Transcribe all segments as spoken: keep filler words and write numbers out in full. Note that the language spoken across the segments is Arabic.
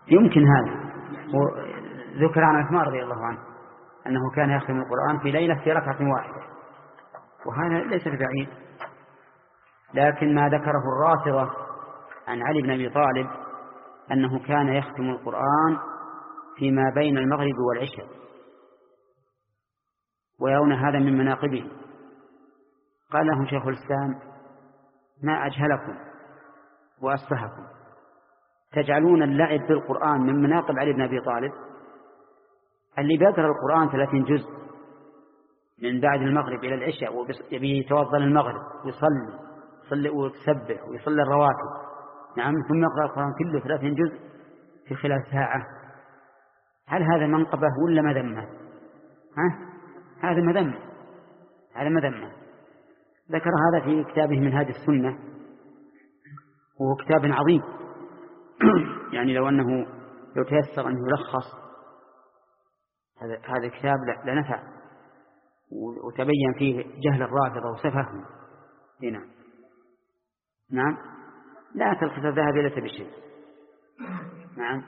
يمكن هذا. ذكر عن عثمان رضي الله عنه أنه كان يختم القرآن في ليلة في ركعة واحدة، وهذا ليس ببعيد. لكن ما ذكره الرافضة عن علي بن أبي طالب أنه كان يختم القرآن فيما بين المغرب والعشاء، ويرون هذا من مناقبه. قال لهم شيخ الإسلام: ما أجهلكم وأسفهكم، تجعلون اللعب بالقرآن من مناقب علي بن أبي طالب اللي بيقرأ القرآن ثلاثين جزء من بعد المغرب إلى العشاء، ويتوضأ المغرب ويصلي يصلي ويسبح ويصلي الرواتب، نعم، ثم يقرأ القرآن كله ثلاثين جزء في خلال ساعة. هل هذا منقبة ولا مذمة؟ ها؟ هذا مذمة، هذا مذمة. ذكر هذا في كتابه منهاج السنة، وهو كتاب عظيم يعني لو أنه لو تيسر أن يلخص هذا هذا الكتاب لنفع، وتبين فيه جهل الرافضة وسفههم. هنا نعم، لا تلخص الذهب ليس بشيء. نعم،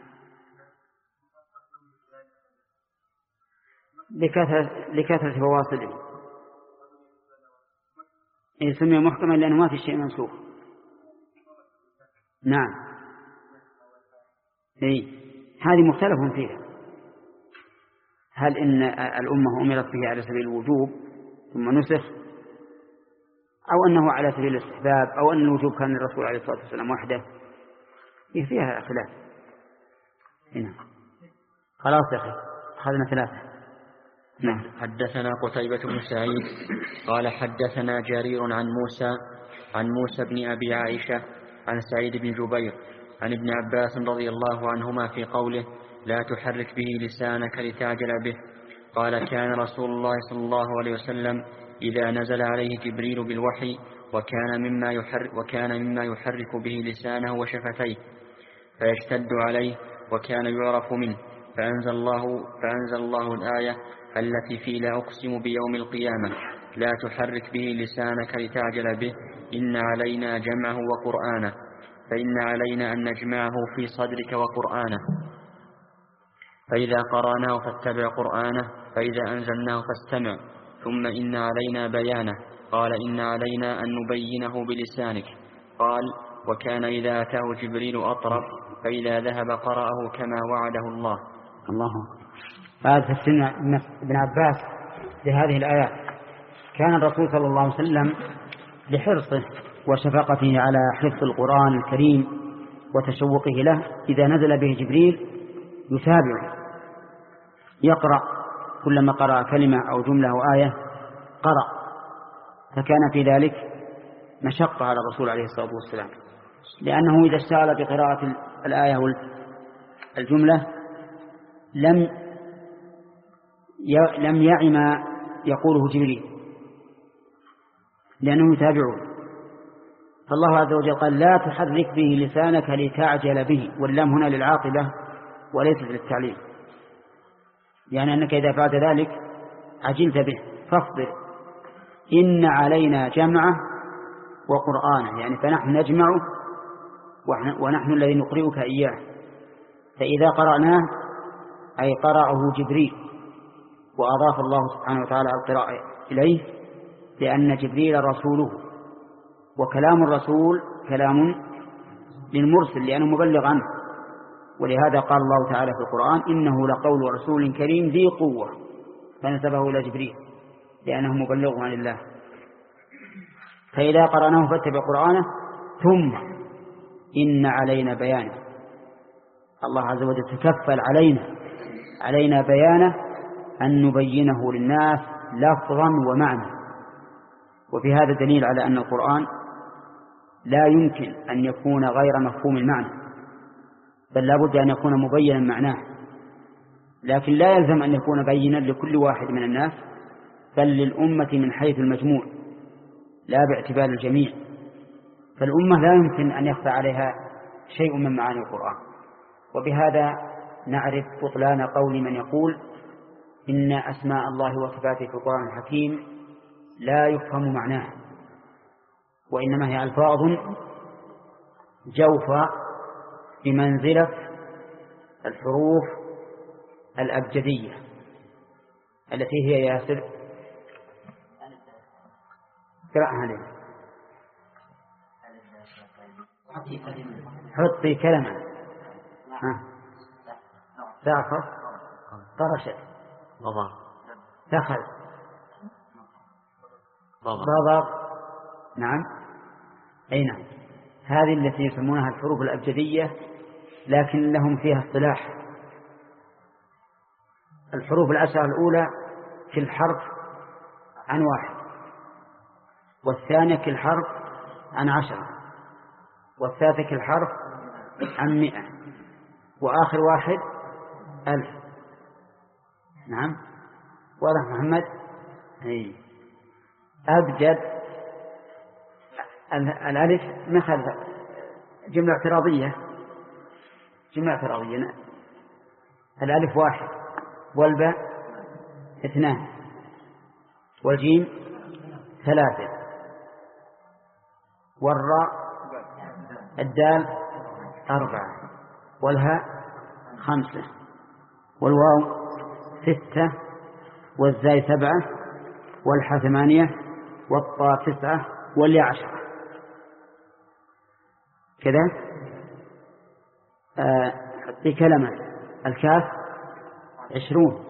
لكثرة لكثرة فواصله. يسمى محكما لأنه ما في شيء منسوخ. نعم، إيه، هذه مختلف فيها، هل إن الأمة أمرت به على سبيل الوجوب ثم نسخ، أو أنه على سبيل الاستحباب، أو أن الوجوب كان للرسول عليه الصلاة والسلام وحده. فيها خلاف. هنا خلاص يا أخي، أخذنا ثلاثة. نعم. حدثنا قتيبة بن سعيد قال حدثنا جرير عن موسى عن موسى بن أبي عائشة عن سعيد بن جبير عن ابن عباس رضي الله عنهما في قوله: لا تحرك به لسانك لتعجل به. قال: كان رسول الله صلى الله عليه وسلم إذا نزل عليه جبريل بالوحي وكان مما يحرك, وكان مما يحرك به لسانه وشفتيه فيشتد عليه وكان يعرف منه، فأنزل الله, فأنزل الله الآية التي في لا أقسم بيوم القيامة: لا تحرك به لسانك لتعجل به، إن علينا جمعه وقرآنه، فإن علينا أن نجمعه في صدرك وقرآنه، فإذا قرأناه فاتبع قرآنه، فإذا أنزلناه فاستمع، ثم إن علينا بيانه. قال: إن علينا أن نبينه بلسانك. قال: وكان إذا أتاه جبريل أطرف، فإذا ذهب قرأه كما وعده الله. الله. هذا تفسير ابن عباس لهذه الآيات. كان الرسول صلى الله عليه وسلم لحرصه وشفقته على حفظ القرآن الكريم وتشوقه له، إذا نزل به جبريل يتابع يقرأ، كلما قرأ كلمة أو جملة أو آية قرأ، فكان في ذلك مشقة على الرسول عليه الصلاة والسلام، لأنه إذا اشتغل بقراءة الآية والجملة لم لم يعي ما يقوله جبريل لأنه يتابعه. فالله عز وجل قال: لا تحرك به لسانك لتعجل به، واللام هنا للعاقبة وليست للتعليل، يعني أنك إذا فعلت ذلك عجلت به، فاصبر، إن علينا جمعه وقرآنه، يعني فنحن نجمعه ونحن الذي نقرئك إياه. فإذا قرأناه أي قرأه جبريل، وأضاف الله سبحانه وتعالى القراءة إليه لأن جبريل رسوله، وكلام الرسول كلام للمرسل لأنه مبلغ عنه، ولهذا قال الله تعالى في القرآن: إنه لقول رسول كريم ذي قوة، فنسبه إلى جبريل لأنه مبلغ عن الله. فإذا قرأناه فاتبع قرآنه، ثم إن علينا بيانه، الله عز وجل تكفل علينا علينا بيانه، أن نبينه للناس لفظا ومعنى. وفي هذا دليل على أن القرآن لا يمكن أن يكون غير مفهوم المعنى، بل لا بد أن يكون مبينا معناه، لكن لا يلزم أن يكون بينا لكل واحد من الناس، بل للأمة من حيث المجموع لا باعتبار الجميع. فالأمة لا يمكن أن يخفى عليها شيء من معاني القرآن. وبهذا نعرف بطلان قول من يقول إن أسماء الله وصفاته في القرآن الحكيم لا يفهم معناها، وإنما هي ألفاظ جوفى بمنزلة الحروف الأبجدية التي هي ياسر قرأها لي. حطي كلمة. ها ساقط طرشت ضبط دخل ضبط. ضبط. نعم أي نعم، هذه التي يسمونها الحروف الأبجدية، لكن لهم فيها اصطلاح. الحروف العشرة الأولى كل حرف عن واحد، والثانية كل حرف عن عشرة، والثالثة كل حرف عن مئة، وآخر واحد ألف. نعم واضح محمد؟ أي أبجد الألف مثل جملة اعتراضية، جملة اعتراضية. الألف واحد، والباء اثنان، والجيم ثلاثة، والراء الدال أربعة، والهاء خمسة، والواو ستة، والزاي سبعة، والحاء ثمانية، والطاء تسعة، والياء عشرة. كذا حطي آه كلمة. الكاف عشرون،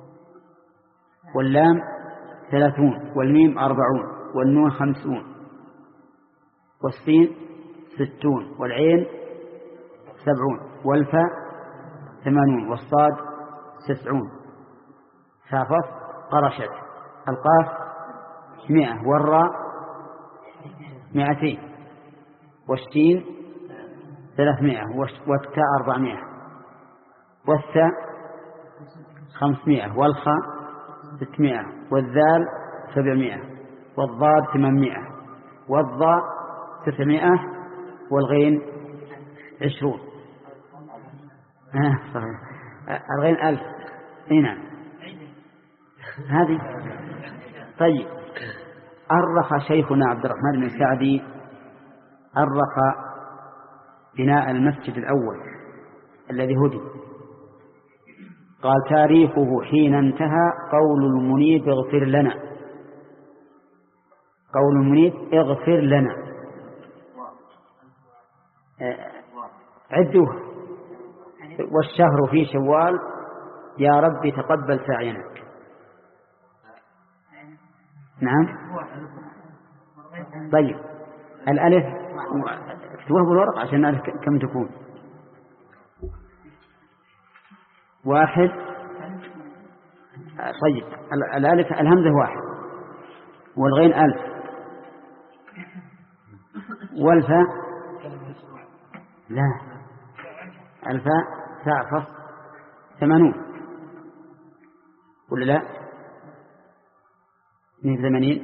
واللام ثلاثون، والميم أربعون، والنون خمسون، والسين ستون، والعين سبعون، والفاء ثمانون، والصاد تسعون. سافط قرشت. القاف مئة، والراء مئتين، والشين ثلاثمائة، والتاء أربعمائة، والثاء خمسمائة، والخاء ستمائة، والذال سبعمائة، والضاد ثمانمائة، والضاء تسعمائة، والغين عشرون. آه صحيح. الغين ألف. هنا هذه. طيب أرخ شيخنا عبد الرحمن بن سعدي أرخ بناء المسجد الأول الذي هدي. قال تاريخه حين انتهى قول المنيب اغفر لنا، قول المنيب اغفر لنا. عدوه. والشهر في شوال يا رب تقبل سعينا. نعم. طيب الألف اكتبوها بالورق عشان نعرف كم تكون. واحد. طيب الألف الهمزة واحد، والغين ألف، والفاء لا، الفاء تعفص ثمانون ولا لا؟ من ثمانين.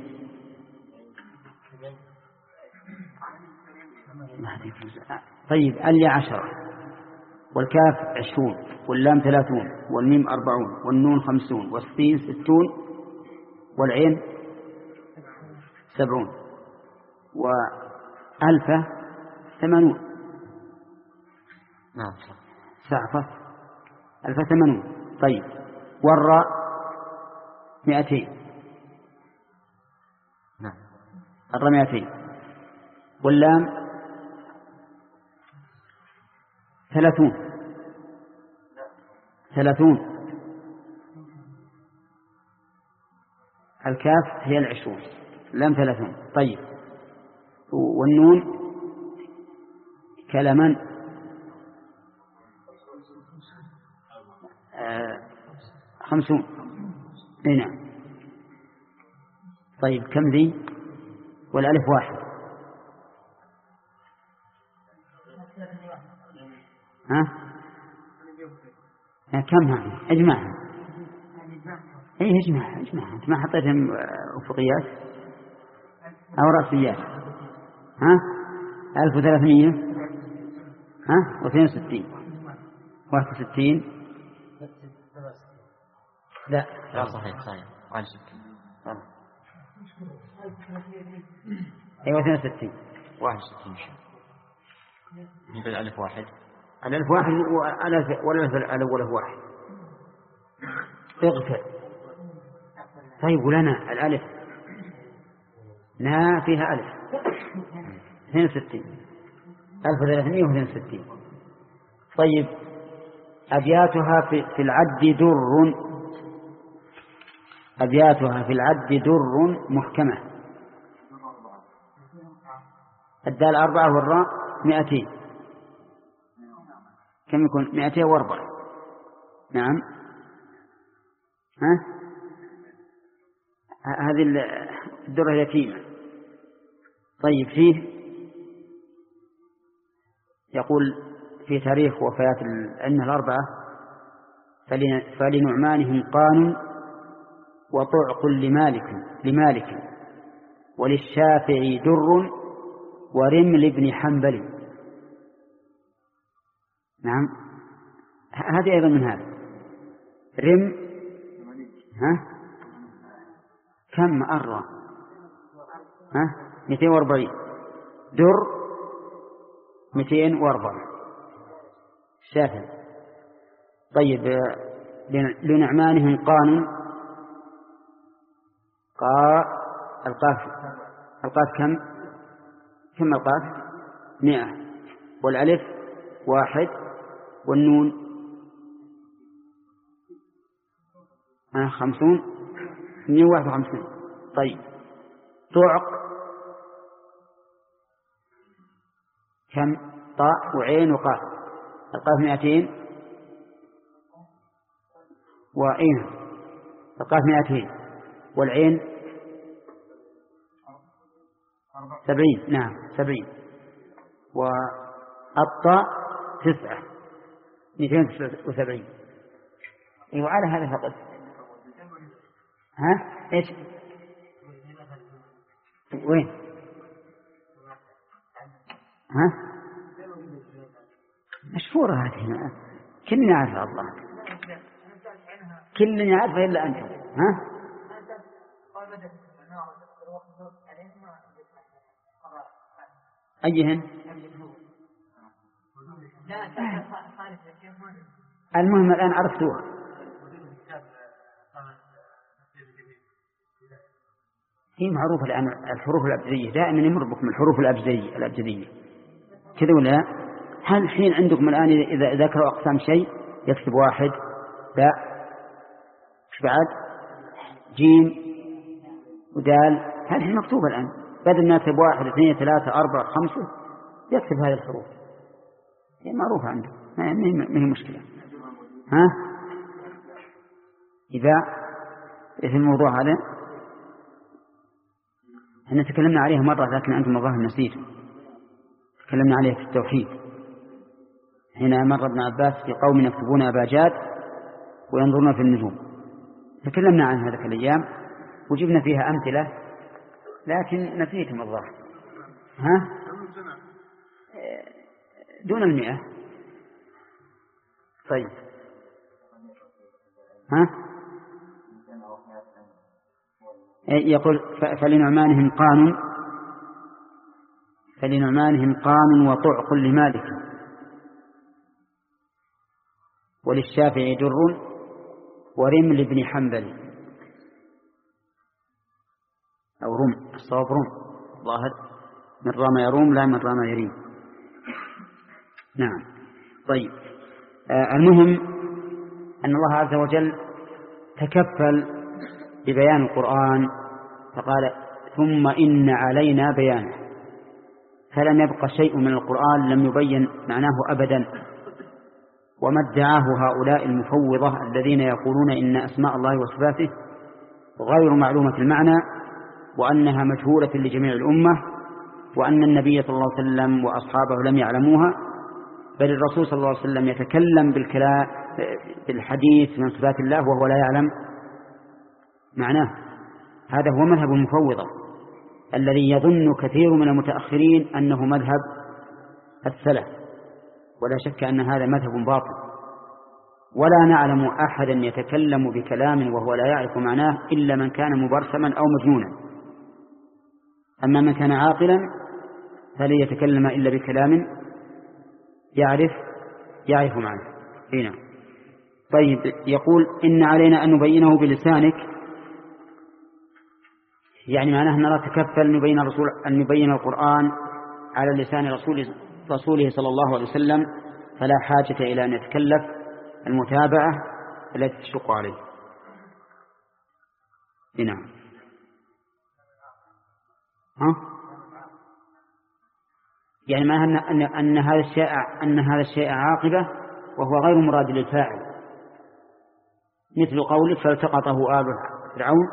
طيب الياء عشرة، والكاف عشرون، واللام ثلاثون، والميم أربعون، والنون خمسون، والسين ستون، والعين سبعون، وألفة ثمانون. نعم سعفة ألفة ثمانون. طيب والراء مئتين. نعم الراء مئتين، واللام ثلاثون. ثلاثون. الكاف هي العشرون، لام ثلاثون. طيب والنون كلما آه خمسون. نعم. طيب كم ذي؟ والألف واحد. ها؟ كم هذه؟ اجمعها. ايه اجمعها اجمعها. انت ما حطيتهم افقيات او راسيات؟ ها؟ ألف وثلاثمائة. ها؟ واثنين وستين. واحد وستين. لا لا صحيح صحيح. واحد وستين. ايوه اثنين وستين. واحد وستين. بالألف واحد. الألف واحد والألف الأول واحد. اغفر. طيب ولنا الألف نا فيها ألف اثنين وستين ألف وثلاثمائة واثنين وستين. طيب أبياتها في, في العد در أبياتها في العد در محكمة. الدال أربعة والراء مئتين، كم يكون؟ مئتين وأربعة. نعم. ها هذه الدرة اليتيمة. طيب فيه يقول في تاريخ وفاة الأئمة الأربعة فلنعمانهم قان وطعق لمالك لمالك وللشافعي در ورمل بن حنبل. نعم هذه أيضا من هذا. رم ها كم أرى ها مئتين وأربعين، در مئتين وأربعين شافعي. طيب لنعمانهم قان قا القاف القاف كم كم القاف؟ مئة، والألف واحد، والنون آه خمسون، مئة واحد وخمسين. طيب طعق كم؟ طاء وعين وقاف. القاف مئتين وعين، القاف مئتين والعين سبعين. نعم سبعين. والطاء تسعة مئتين وسبعين. وعلى هذا فقط. ها ايش وين؟ ها مشهورة هذه كلنا يعرف الله، كلنا يعرف إلا أنتم. ها أيهن؟ المهم الآن عرفتوها. هي معروفة الآن الحروف الأبجدية، دائما يمر بكم الحروف الأبجدية الأبجدية كذا ولا؟ هل الحين عندكم الآن إذا ذكروا أقسام شيء يكتب واحد باء إيش بعد جيم ودال، هذه مكتوبة الآن، بدل ما يكتب واحد اثنين ثلاثة أربعة خمسة يكتب هذه الحروف، هي معروفة عنده، ما هي مشكلة. ها إذا إيش الموضوع هذا؟ احنا تكلمنا عليها مرة لكن أنتم الظاهر نسيتم. تكلمنا عليها في التوحيد حين مر ابن عباس في قوم يكتبون أباجاد وينظرون في النجوم، تكلمنا عن هذه الأيام وجبنا فيها أمثلة لكن نسيتم الظاهر. ها دون المئة. طيب ها يقول فلنعمانهم قان فلنعمانهم قان وطعق لمالك وللشافعي در ورمل بن حنبل أو رم، الصواب رم، ظاهر من رام يروم لا من رام يريم. نعم. طيب آه المهم أن الله عز وجل تكفل ببيان القرآن فقال ثم إن علينا بيانه، فلم يبق شيء من القرآن لم يبين معناه أبدا. وما ادعاه هؤلاء المفوضة الذين يقولون إن أسماء الله وصفاته غير معلومة المعنى وأنها مجهولة لجميع الأمة وأن النبي صلى الله عليه وسلم وأصحابه لم يعلموها، بل الرسول صلى الله عليه وسلم يتكلم بالكلام بالحديث من صفات الله وهو لا يعلم معناه. هذا هو مذهب المفوضة الذي يظن كثير من المتأخرين أنه مذهب السلف، ولا شك أن هذا مذهب باطل، ولا نعلم أحدا يتكلم بكلام وهو لا يعرف معناه إلا من كان مبرسما أو مجنونا. أما من كان عاقلا فلن يتكلم إلا بكلام يعرف يعرف معنى. هنا طيب يقول إن علينا أن نبينه بلسانك، يعني معناه أن نتكفل نبين الرسول أن نبين القرآن على لسان رسوله, رسوله صلى الله عليه وسلم، فلا حاجة إلى أن يتكلف المتابعة التي تشق عليه. نعم. ها؟ يعني ما أن, أن, أن هذا الشيء أن هذا الشيء عاقبة وهو غير مراد للفاعل، مثل قولك فالتقطه آل فرعون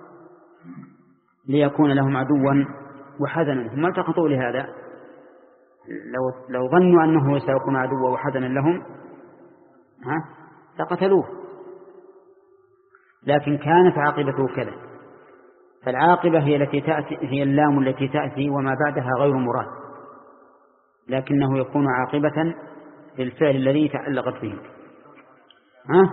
ليكون لهم عدوا وحزنا. هم التقطوا لهذا، لو لو ظنوا أنه سيكون عدوا وحزنا لهم ها فقتلوه، لكن كانت عاقبته كذا. فالعاقبة هي التي تأتي، هي اللام التي تأتي وما بعدها غير مراد، لكنه يكون عاقبة للفعل الذي تعلقت به. ها؟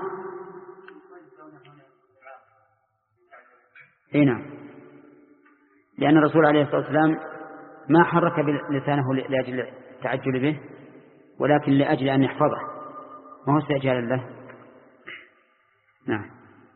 هنا لأن الرسول عليه الصلاة والسلام ما حرك لسانه لأجل التعجل به، ولكن لأجل أن يحفظه، ما هو استعجال له. نعم.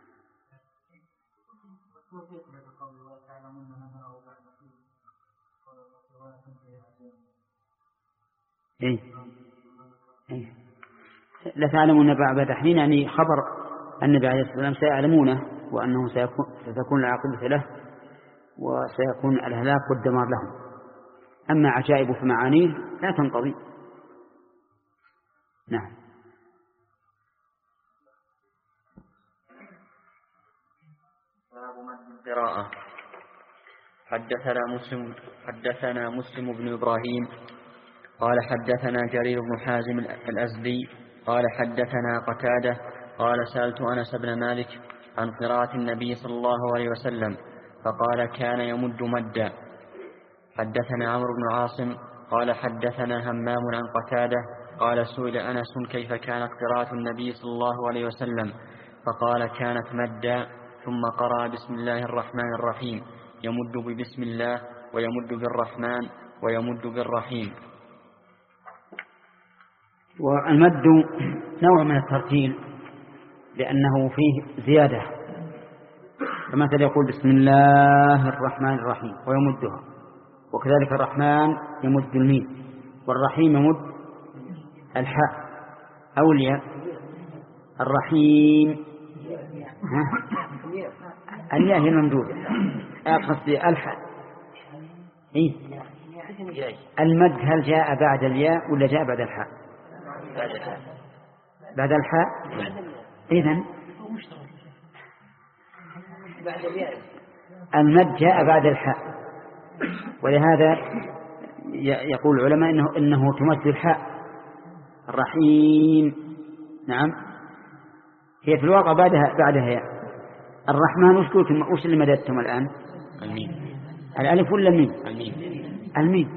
إيه؟ إيه؟ لتعلمون بعد حين، يعني خبر النبي عليه الصلاة والسلام سيعلمونه، وأنه سيكون ستكون العاقبة له وسيكون الهلاك والدمار لهم. أما عجائب في معانيه لا تنقضي. نعم. باب مد القراءة. حدثنا مسلم حدثنا مسلم بن إبراهيم قال حدثنا جرير بن حازم الأزدي قال حدثنا قتادة قال سألت أنس بن مالك عن قراءة النبي صلى الله عليه وسلم فقال كان يمد مدا. حدثنا عمرو بن عاصم قال حدثنا همام عن قتادة قال سئل أنس كيف كانت قراءة النبي صلى الله عليه وسلم فقال كانت مدا، ثم قرأ بسم الله الرحمن الرحيم، يمد ببسم الله ويمد بالرحمن ويمد بالرحيم. والمد نوع من الترتيل لأنه فيه زيادة، فمثلا يقول بسم الله الرحمن الرحيم ويمدها، وكذلك الرحمن يمد الميم، والرحيم يمد الحاء أو الياء. الرحيم الياء هي الممدودة، قصدي الحاء. إيه؟ المد هل جاء بعد الياء ولا جاء بعد الحاء؟ بعد الحاء. إذن المد جاء بعد الحاء، ولهذا يقول العلماء إنه, إنه تمد الحاء. الرحيم نعم هي في الواقع بعدها بعدها ياء. الرحمن وش قلتم؟ وش اللي مددتم الآن؟ الميم. الألف ولا الميم؟ الميم. الميم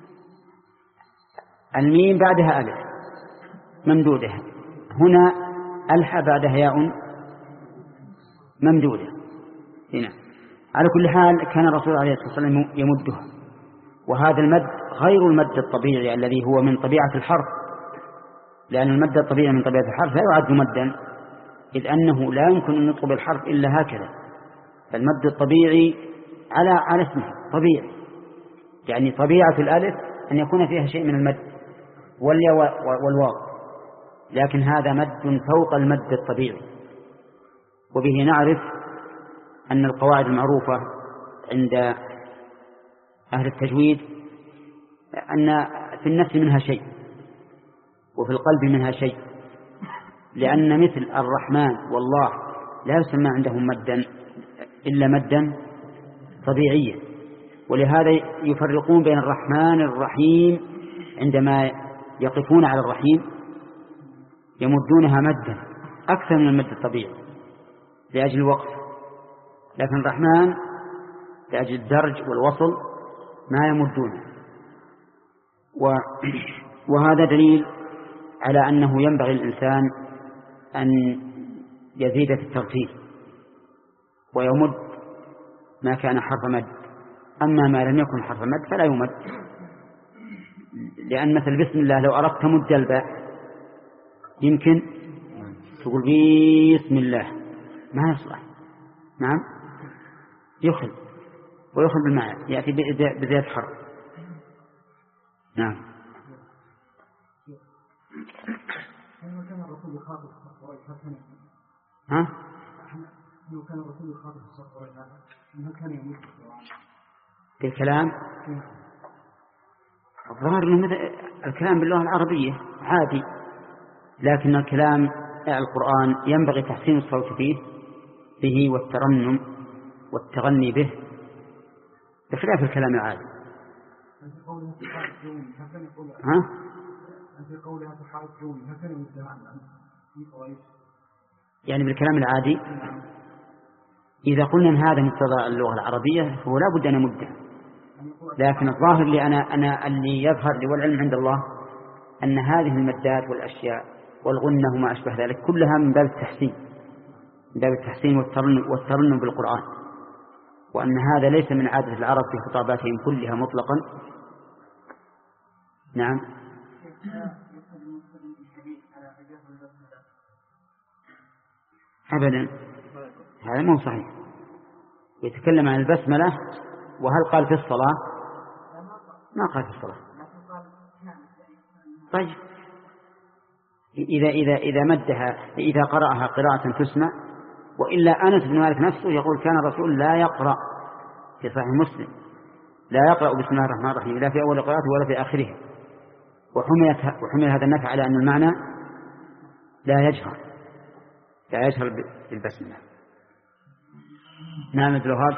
الميم بعدها ألف ممدودة، هنا الحاء بعدها ياء ممدودة. هنا على كل حال كان الرسول عليه الصلاة والسلام يمدها، وهذا المد غير المد الطبيعي الذي هو من طبيعة الحرف، لأن المد الطبيعي من طبيعة الحرف لا يعد مدا، إذ أنه لا يمكن أن نطلب الحرف إلا هكذا. فالمد الطبيعي على على اسمه طبيعي، يعني طبيعة الألف أن يكون فيها شيء من المد والياء والواو، لكن هذا مد فوق المد الطبيعي. وبه نعرف أن القواعد المعروفة عند أهل التجويد أن في النفس منها شيء وفي القلب منها شيء، لأن مثل الرحمن والله لا يسمى عندهم مدا إلا مدا طبيعيا، ولهذا يفرقون بين الرحمن الرحيم، عندما يقفون على الرحيم يمدونها مدا أكثر من المد الطبيعي لأجل الوقف، لكن الرحمن لأجل الدرج والوصل ما يمدونه. وهذا دليل على أنه ينبغي الإنسان أن يزيد في الترتيب ويمد ما كان حرف مد، أما ما لم يكن حرف مد فلا يمد، لأن مثل بسم الله لو أردت مد الباء يمكن تقول بسم الله ما يصلح. نعم يخل ويخل بالمعنى يأتي بزيادة حرف. نعم. كان الرسول يخاطب قريش ها؟ إنه كان الرسول يخاطب قريش إنه كان يموت بالكلام. الظاهر إنه الكلام باللغة العربية عادي، لكن الكلام القرآن ينبغي تحسين الصوت فيه به والترنم والتغني به بخلاف الكلام العادي. ها؟ يعني بالكلام العادي إذا قلنا أن هذا مقتضى اللغة العربية فهو لا بد أن نمده، لكن الظاهر لي أنا, أنا اللي يظهر لي والعلم عند الله أن هذه المدات والأشياء والغنة وما أشبه ذلك كلها من باب التحسين من باب التحسين والترنم, والترنم بالقرآن، وأن هذا ليس من عادة العرب في خطاباتهم كلها مطلقا. نعم. أبدا هذا مو صحيح. يتكلم عن البسملة وهل قال في الصلاة؟ ما قال في الصلاة. طيب إذا إذا إذا مدها إذا قرأها قراءة تسمع، وإلا أنس بن مالك نفسه يقول كان الرسول لا يقرأ في صحيح مسلم لا يقرأ بسم الله الرحمن الرحيم لا في أول قراءته ولا في آخرها، وحمل وحمل هذا النفع على أن المعنى لا يجهر لا يجهر بالبسملة. نعم الوهاب.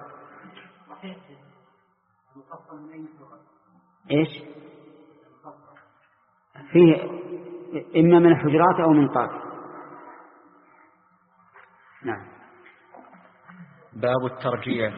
إيش فيه إما من الحجرات أو من قاف. نعم. باب الترجيع.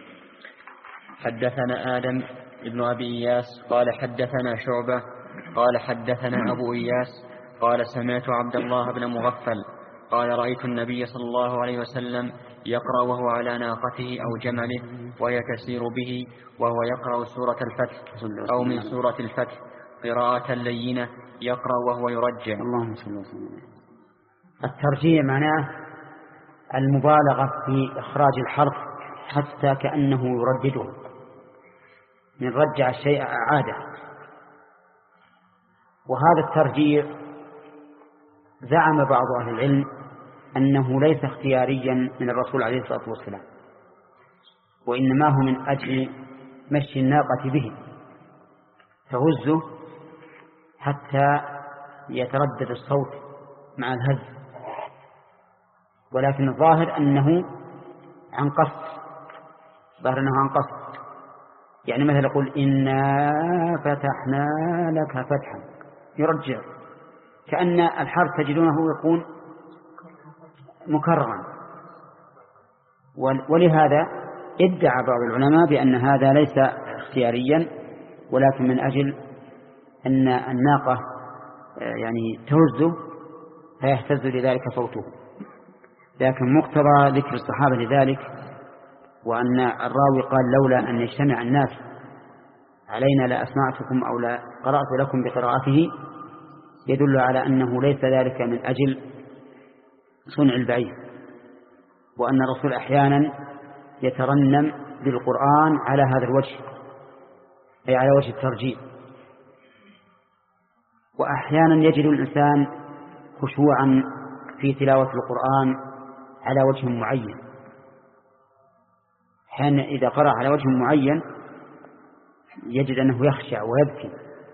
حدثنا آدم ابن أبي إياس قال حدثنا شعبة قال حدثنا أبو إياس قال سمعت عبد الله بن مغفل قال رأيت النبي صلى الله عليه وسلم يقرأ وهو على ناقته أو جمله وهي تسير به وهو يقرأ سورة الفتح أو من سورة الفتح قراءة لينة يقرأ وهو يرجع. اللهم صل وسلم. الترجيع معناه المبالغة في إخراج الحرف حتى كأنه يردده، من رجع الشيء أعاده. وهذا الترجيع زعم بعض أهل العلم أنه ليس اختياريا من الرسول عليه الصلاة والسلام، وإنما هو من أجل مشي الناقة به تهزه حتى يتردد الصوت مع الهز، ولكن الظاهر أنه عن قصد ظاهر أنه عن قصد. يعني مثلا يقول إنا فتحنا لك فتحا يرجع كأن الحرف تجدونه يكون مكررا، ولهذا ادعى بعض العلماء بأن هذا ليس اختياريا ولكن من أجل أن الناقة يعني تهزه فيهتز لذلك صوته. لكن مقتضى ذكر الصحابة لذلك وأن الراوي قال لولا أن يجتمع الناس علينا لا أسمعتكم أو لا قرأت لكم بقراءته يدل على أنه ليس ذلك من أجل صنع البعيد، وأن الرسول أحيانا يترنم بالقرآن على هذا الوجه أي على وجه الترجيع، وأحيانا يجد الإنسان خشوعا في تلاوة القرآن على وجه معين، حين إذا قرأ على وجه معين يجد أنه يخشع ويبكي،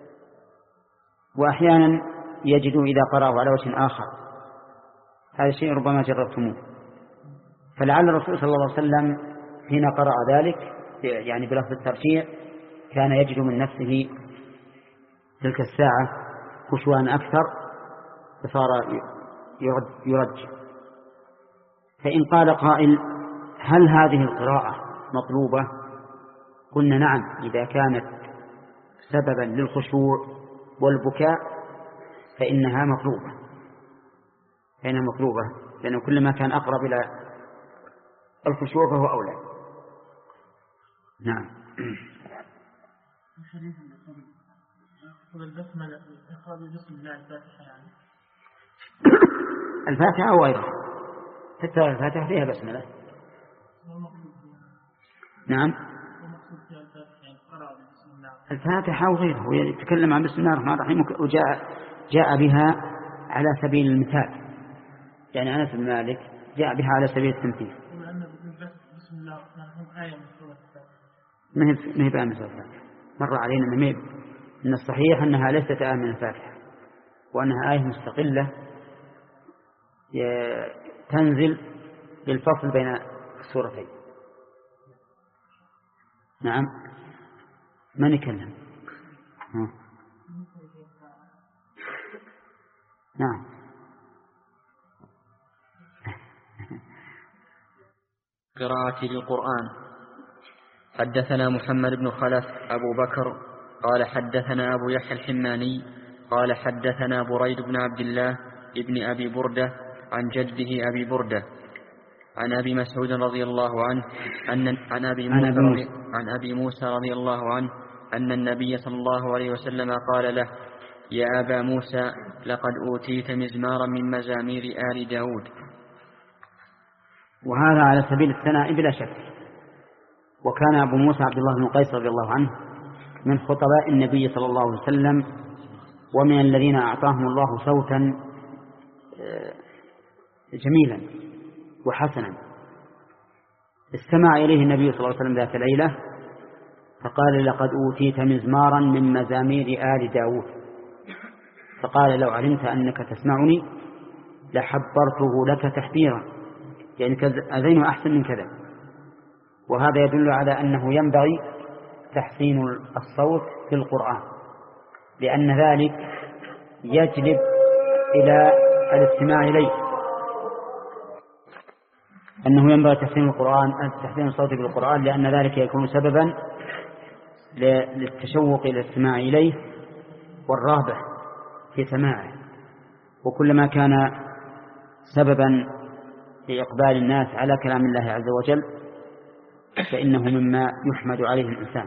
وأحيانا يجد إذا قرأه على وجه آخر. هذا الشيء ربما جربتموه. فلعل الرسول صلى الله عليه وسلم حين قرأ ذلك يعني بلفظ الترجيع كان يجد من نفسه تلك الساعة خشوعا أكثر فصار يرجع. فإن قال قائل هل هذه القراءة مطلوبة؟ قلنا نعم إذا كانت سببا للخشوع والبكاء فإنها مطلوبة فإنها مطلوبة لأنه كلما كان أقرب إلى الخشوع فهو أولى. نعم. الفاتحة أو غيرها، حتى الفاتحة فيها بسملة. نعم الفاتحة أو غيرها، ويتكلم عن بسم الله الرحمن الرحيم وجاء جاء بها على سبيل المثال، يعني أنس بن مالك جاء بها على سبيل التمثيل. بسم الله الرحمن الرحيم آية من سورة الفاتحة. ما هي ما هي بآية من سورة الفاتحة، مر علينا أن إن الصحيح أنها ليست آية من الفاتحة، وأنها آية مستقلة تنزل للفصل بين السورتين. نعم من يكلم؟ نعم قراءة للقرآن. حدثنا محمد بن خلف أبو بكر قال حدثنا أبو يحيى الحماني قال حدثنا بريد بن عبد الله ابن أبي بردة عن جده أبي بردة عن أبي مسعود رضي الله عنه أن عن أبي موسى رضي عن أبي موسى رضي الله عنه أن النبي صلى الله عليه وسلم قال له: يا أبا موسى لقد أوتيت مزمارا من مزامير آل داود. وهذا على سبيل الثناء بلا شك. وكان أبو موسى عبد الله بن قيس رضي الله عنه من خطباء النبي صلى الله عليه وسلم، ومن الذين أعطاهم الله صوتا جميلا وحسنا. استمع إليه النبي صلى الله عليه وسلم ذات ليلة فقال: لقد أوتيت مزمارا من مزامير آل داود. فقال: لو علمت أنك تسمعني لحبرته لك تحبيرا، يعني أذين أحسن من كذا. وهذا يدل على أنه ينبغي تحسين الصوت في القرآن، لأن ذلك يجلب إلى الاستماع إليه، أنه ينبغي تحسين القرآن تحسين الصوت في القرآن، لأن ذلك يكون سببا للتشوق إلى الاستماع إليه والرغبة في سماعه. وكلما كان سببا لإقبال الناس على كلام الله عز وجل فإنه مما يحمد عليه الإنسان.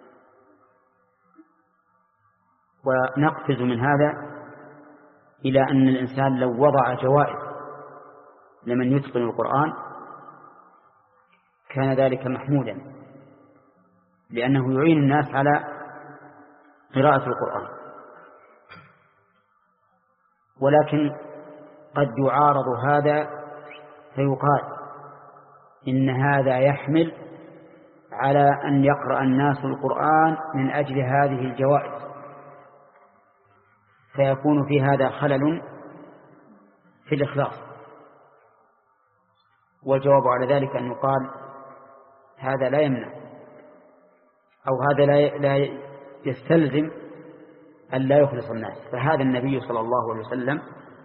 ونقفز من هذا إلى أن الإنسان لو وضع جوائز لمن يتقن القرآن كان ذلك محمودا، لأنه يعين الناس على قراءة القرآن. ولكن قد يعارض هذا فيقال إن هذا يحمل على أن يقرأ الناس القرآن من أجل هذه الجوائز، فيكون في هذا خلل في الإخلاص. والجواب على ذلك أن يقال هذا لا يمنع، أو هذا لا يستلزم أن لا يخلص الناس. فهذا النبي صلى الله عليه وسلم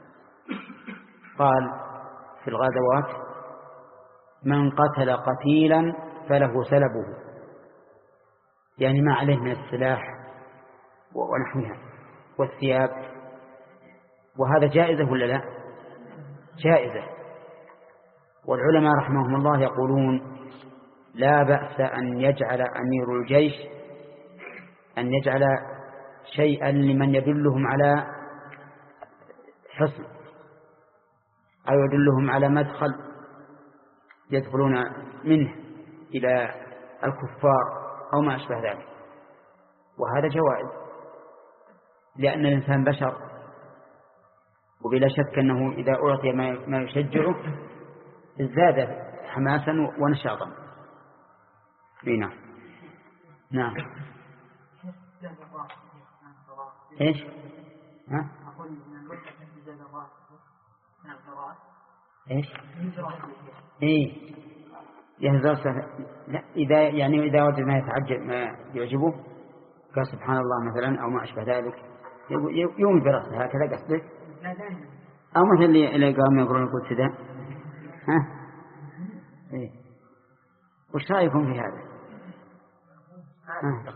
قال في الغزوات: من قتل قتيلا فله سلبه، يعني ما عليه من السلاح ونحوها والثياب. وهذا جائزة ولا لا؟ جائزة. والعلماء رحمهم الله يقولون لا بأس أن يجعل أمير الجيش أن يجعل شيئا لمن يدلهم على حصن أو يدلهم على مدخل يدخلون منه إلى الكفار أو ما أشبه ذلك. وهذا جوائز، لأن الإنسان بشر، وبلا شك أنه إذا أعطي ما يشجعه ازداد حماسا ونشاطا. نعم نعم ايش؟ ها؟ ايش؟ ايه يهزر. لا، اذا يعني اذا وجد ما يتعجب ما يعجبه قال سبحان الله مثلا او ما اشبه ذلك يوم براسه هكذا قصدك، او مثل اللي اللي قام يقرون القدس ده. ها ايه وش رايكم في هذا؟ ها.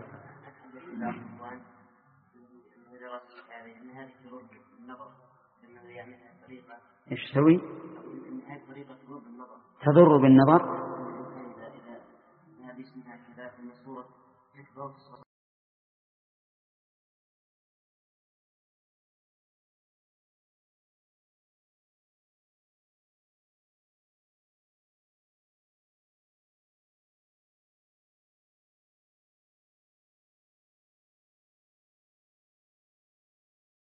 ايش تسوي؟ تضر بالنظر.